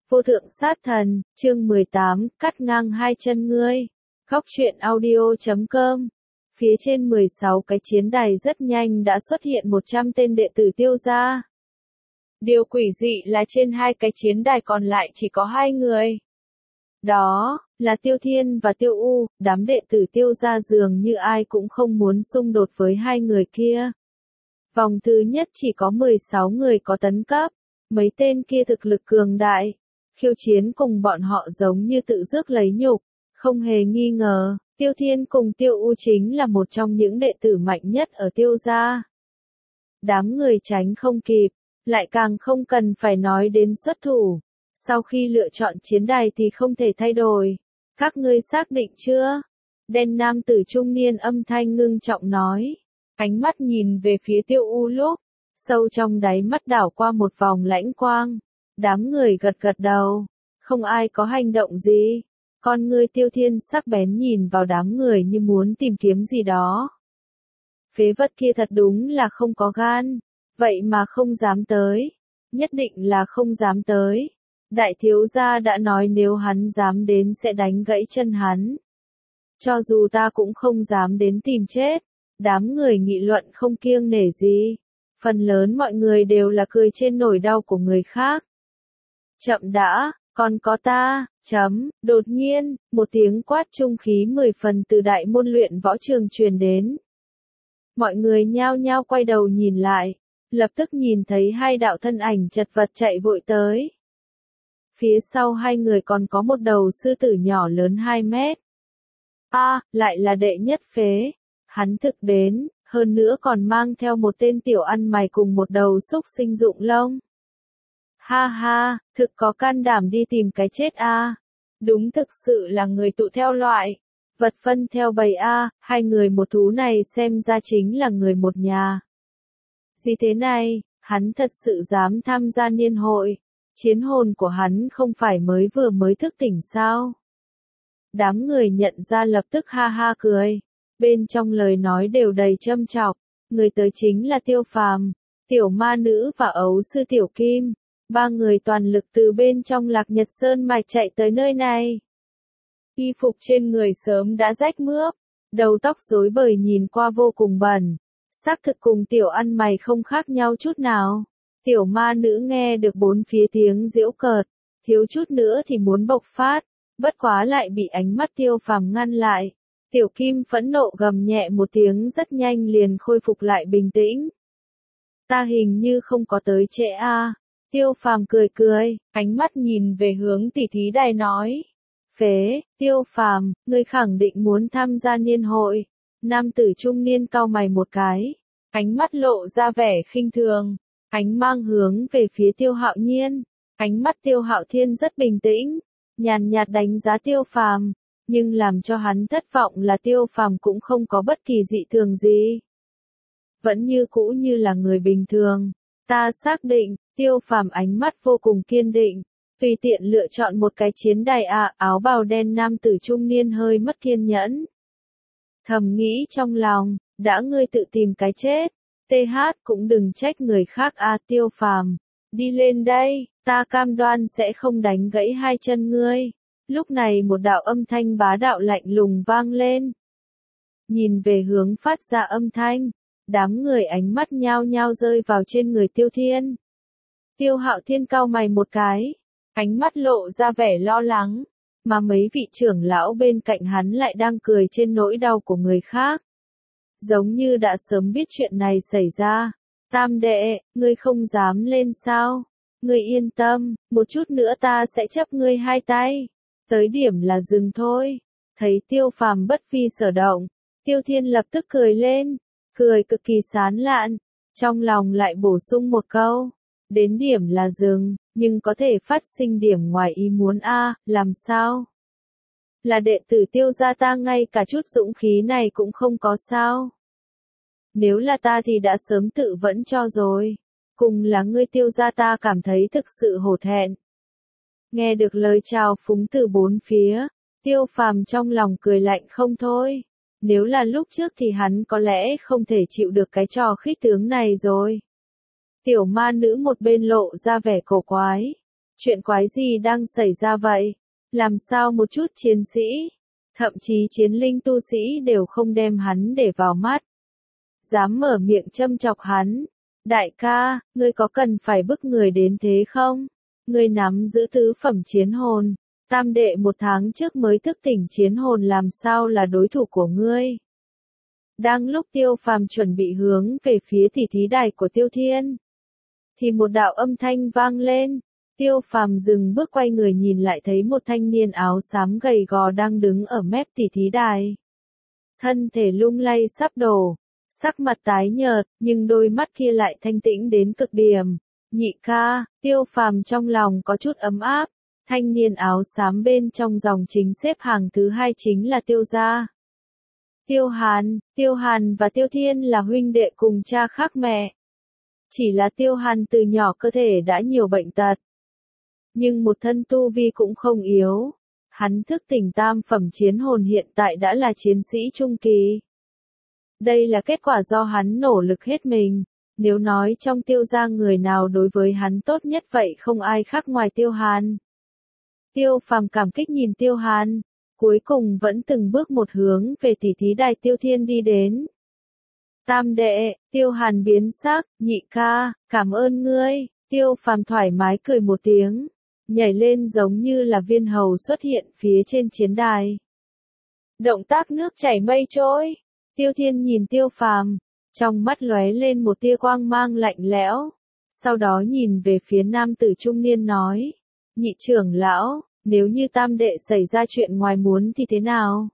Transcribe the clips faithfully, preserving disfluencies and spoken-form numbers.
Vô thượng sát thần, chương mười tám, cắt ngang hai chân ngươi. Góc truyện audio chấm com. Phía trên mười sáu cái chiến đài rất nhanh đã xuất hiện một trăm tên đệ tử Tiêu gia. Điều quỷ dị là trên hai cái chiến đài còn lại chỉ có hai người. Đó là Tiêu Thiên và Tiêu U, đám đệ tử Tiêu gia dường như ai cũng không muốn xung đột với hai người kia. Vòng thứ nhất chỉ có mười sáu người có tấn cấp, mấy tên kia thực lực cường đại. Khiêu chiến cùng bọn họ giống như tự rước lấy nhục, không hề nghi ngờ, Tiêu Thiên cùng Tiêu U chính là một trong những đệ tử mạnh nhất ở Tiêu gia. Đám người tránh không kịp, lại càng không cần phải nói đến xuất thủ. Sau khi lựa chọn chiến đài thì không thể thay đổi. Các ngươi xác định chưa? Đen nam tử trung niên âm thanh ngưng trọng nói. Ánh mắt nhìn về phía Tiêu U lúc, sâu trong đáy mắt đảo qua một vòng lãnh quang. Đám người gật gật đầu, không ai có hành động gì. Con ngươi Tiêu Thiên sắc bén nhìn vào đám người như muốn tìm kiếm gì đó. Phế vật kia thật đúng là không có gan, vậy mà không dám tới. Nhất định là không dám tới. Đại thiếu gia đã nói nếu hắn dám đến sẽ đánh gãy chân hắn. Cho dù ta cũng không dám đến tìm chết. Đám người nghị luận không kiêng nể gì. Phần lớn mọi người đều là cười trên nỗi đau của người khác. Chậm đã, còn có ta, chấm, đột nhiên, một tiếng quát trung khí mười phần từ đại môn luyện võ trường truyền đến. Mọi người nhao nhao quay đầu nhìn lại, lập tức nhìn thấy hai đạo thân ảnh chật vật chạy vội tới. Phía sau hai người còn có một đầu sư tử nhỏ lớn hai mét. A, à, lại là đệ nhất phế. Hắn thực đến, hơn nữa còn mang theo một tên tiểu ăn mày cùng một đầu xúc sinh dụng lông. Ha ha, thực có can đảm đi tìm cái chết a. À. Đúng thực sự là người tụ theo loại. Vật phân theo bầy a, à, hai người một thú này xem ra chính là người một nhà. Gì thế này, hắn thật sự dám tham gia niên hội. Chiến hồn của hắn không phải mới vừa mới thức tỉnh sao? Đám người nhận ra lập tức ha ha cười. Bên trong lời nói đều đầy châm chọc. Người tới chính là Tiêu Phàm, Tiểu Ma Nữ và Ấu Sư Tiểu Kim. Ba người toàn lực từ bên trong Lạc Nhật Sơn mạch chạy tới nơi này. Y phục trên người sớm đã rách mướp, đầu tóc rối bời nhìn qua vô cùng bẩn. Xác thực cùng tiểu ăn mày không khác nhau chút nào. Tiểu Ma Nữ nghe được bốn phía tiếng giễu cợt, thiếu chút nữa thì muốn bộc phát, bất quá lại bị ánh mắt Tiêu Phàm ngăn lại. Tiểu Kim phẫn nộ gầm nhẹ một tiếng rất nhanh liền khôi phục lại bình tĩnh. Ta hình như không có tới trễ a. À. Tiêu Phàm cười cười, ánh mắt nhìn về hướng tỷ thí đài nói. Phế, Tiêu Phàm, ngươi khẳng định muốn tham gia niên hội. Nam tử trung niên cau mày một cái, ánh mắt lộ ra vẻ khinh thường, ánh mang hướng về phía Tiêu Hạo Nhiên. Ánh mắt Tiêu Hạo Thiên rất bình tĩnh, nhàn nhạt đánh giá Tiêu Phàm, nhưng làm cho hắn thất vọng là Tiêu Phàm cũng không có bất kỳ dị thường gì. Vẫn như cũ như là người bình thường. Ta xác định, Tiêu Phàm ánh mắt vô cùng kiên định, tùy tiện lựa chọn một cái chiến đài à, áo bào đen nam tử trung niên hơi mất kiên nhẫn. Thầm nghĩ trong lòng, đã ngươi tự tìm cái chết, tê hát cũng đừng trách người khác à Tiêu Phàm, đi lên đây, ta cam đoan sẽ không đánh gãy hai chân ngươi. Lúc này một đạo âm thanh bá đạo lạnh lùng vang lên. Nhìn về hướng phát ra âm thanh. Đám người ánh mắt nhao nhao rơi vào trên người Tiêu Thiên. Tiêu Hạo Thiên cau mày một cái, ánh mắt lộ ra vẻ lo lắng, mà mấy vị trưởng lão bên cạnh hắn lại đang cười trên nỗi đau của người khác. Giống như đã sớm biết chuyện này xảy ra. Tam đệ, ngươi không dám lên sao? Ngươi yên tâm, một chút nữa ta sẽ chấp ngươi hai tay. Tới điểm là dừng thôi. Thấy Tiêu Phàm bất phi sở động, Tiêu Thiên lập tức cười lên. Cười cực kỳ sán lạn, trong lòng lại bổ sung một câu, đến điểm là dừng, nhưng có thể phát sinh điểm ngoài ý muốn a, à, làm sao? Là đệ tử Tiêu gia ta ngay cả chút dũng khí này cũng không có sao? Nếu là ta thì đã sớm tự vẫn cho rồi, cùng là ngươi Tiêu gia ta cảm thấy thực sự hổ thẹn. Nghe được lời chào phúng từ bốn phía, Tiêu Phàm trong lòng cười lạnh không thôi. Nếu là lúc trước thì hắn có lẽ không thể chịu được cái trò khích tướng này rồi. Tiểu Ma Nữ một bên lộ ra vẻ cổ quái. Chuyện quái gì đang xảy ra vậy? Làm sao một chút chiến sĩ, thậm chí chiến linh tu sĩ đều không đem hắn để vào mắt. Dám mở miệng châm chọc hắn. Đại ca, ngươi có cần phải bức người đến thế không? Ngươi nắm giữ tứ phẩm chiến hồn. Tam đệ một tháng trước mới thức tỉnh chiến hồn làm sao là đối thủ của ngươi? Đang lúc Tiêu Phàm chuẩn bị hướng về phía tỉ thí đài của Tiêu Thiên, thì một đạo âm thanh vang lên. Tiêu Phàm dừng bước quay người nhìn lại thấy một thanh niên áo xám gầy gò đang đứng ở mép tỉ thí đài. Thân thể lung lay sắp đổ, sắc mặt tái nhợt, nhưng đôi mắt kia lại thanh tĩnh đến cực điểm. Nhị ca, Tiêu Phàm trong lòng có chút ấm áp. Thanh niên áo xám bên trong dòng chính xếp hàng thứ hai chính là Tiêu gia. Tiêu Hàn, Tiêu Hàn và Tiêu Thiên là huynh đệ cùng cha khác mẹ. Chỉ là Tiêu Hàn từ nhỏ cơ thể đã nhiều bệnh tật, nhưng một thân tu vi cũng không yếu. Hắn thức tỉnh tam phẩm chiến hồn hiện tại đã là chiến sĩ trung kỳ. Đây là kết quả do hắn nỗ lực hết mình. Nếu nói trong Tiêu gia người nào đối với hắn tốt nhất vậy không ai khác ngoài Tiêu Hàn. Tiêu Phàm cảm kích nhìn Tiêu Hàn, cuối cùng vẫn từng bước một hướng về tỉ thí đài Tiêu Thiên đi đến. Tam đệ, Tiêu Hàn biến sắc, nhị ca, cảm ơn ngươi. Tiêu Phàm thoải mái cười một tiếng, nhảy lên giống như là viên hầu xuất hiện phía trên chiến đài. Động tác nước chảy mây trôi. Tiêu Thiên nhìn Tiêu Phàm, trong mắt lóe lên một tia quang mang lạnh lẽo, sau đó nhìn về phía nam tử trung niên nói, nhị trưởng lão, nếu như tam đệ xảy ra chuyện ngoài muốn thì thế nào?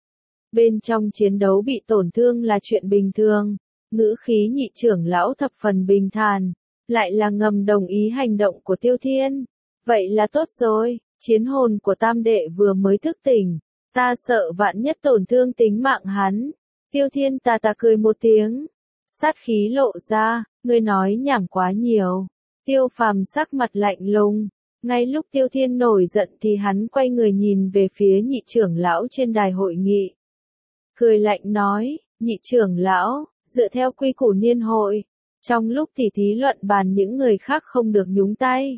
Bên trong chiến đấu bị tổn thương là chuyện bình thường. Ngữ khí nhị trưởng lão thập phần bình thản, lại là ngầm đồng ý hành động của Tiêu Thiên. Vậy là tốt rồi, chiến hồn của tam đệ vừa mới thức tỉnh, ta sợ vạn nhất tổn thương tính mạng hắn. Tiêu Thiên tà tà cười một tiếng, sát khí lộ ra, ngươi nói nhảm quá nhiều. Tiêu Phàm sắc mặt lạnh lùng, ngay lúc Tiêu Thiên nổi giận thì hắn quay người nhìn về phía nhị trưởng lão trên đài hội nghị. Cười lạnh nói, nhị trưởng lão, dựa theo quy củ niên hội, trong lúc tỉ thí luận bàn những người khác không được nhúng tay.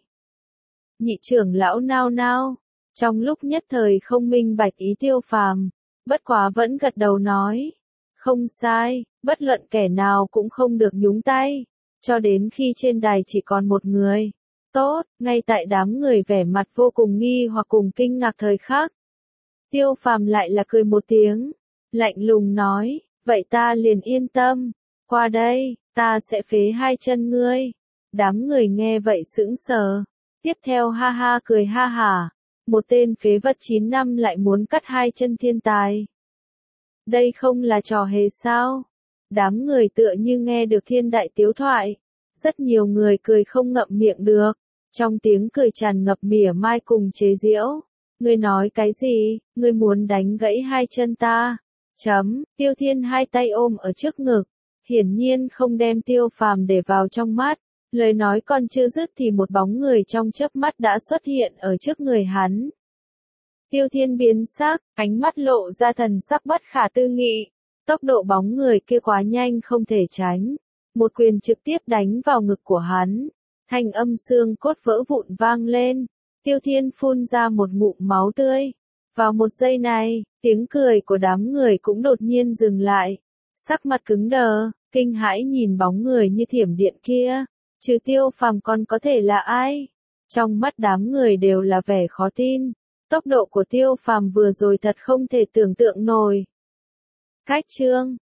Nhị trưởng lão nao nao, trong lúc nhất thời không minh bạch ý Tiêu Phàm, bất quá vẫn gật đầu nói, không sai, bất luận kẻ nào cũng không được nhúng tay, cho đến khi trên đài chỉ còn một người. Tốt, ngay tại đám người vẻ mặt vô cùng nghi hoặc cùng kinh ngạc thời khắc. Tiêu Phàm lại là cười một tiếng, lạnh lùng nói, vậy ta liền yên tâm, qua đây, ta sẽ phế hai chân ngươi. Đám người nghe vậy sững sờ, tiếp theo ha ha cười ha hả, một tên phế vật chín năm lại muốn cắt hai chân thiên tài. Đây không là trò hề sao? Đám người tựa như nghe được thiên đại tiếu thoại, rất nhiều người cười không ngậm miệng được, trong tiếng cười tràn ngập mỉa mai cùng chế giễu. Ngươi nói cái gì, ngươi muốn đánh gãy hai chân ta? Chấm, Tiêu Thiên hai tay ôm ở trước ngực, hiển nhiên không đem Tiêu Phàm để vào trong mắt, lời nói còn chưa dứt thì một bóng người trong chớp mắt đã xuất hiện ở trước người hắn. Tiêu Thiên biến sắc, ánh mắt lộ ra thần sắc bất khả tư nghị, tốc độ bóng người kia quá nhanh không thể tránh, một quyền trực tiếp đánh vào ngực của hắn, thanh âm xương cốt vỡ vụn vang lên, Tiêu Thiên phun ra một ngụm máu tươi. Vào một giây này, tiếng cười của đám người cũng đột nhiên dừng lại, sắc mặt cứng đờ, kinh hãi nhìn bóng người như thiểm điện kia, trừ Tiêu Phàm còn có thể là ai? Trong mắt đám người đều là vẻ khó tin, tốc độ của Tiêu Phàm vừa rồi thật không thể tưởng tượng nổi. Cách chương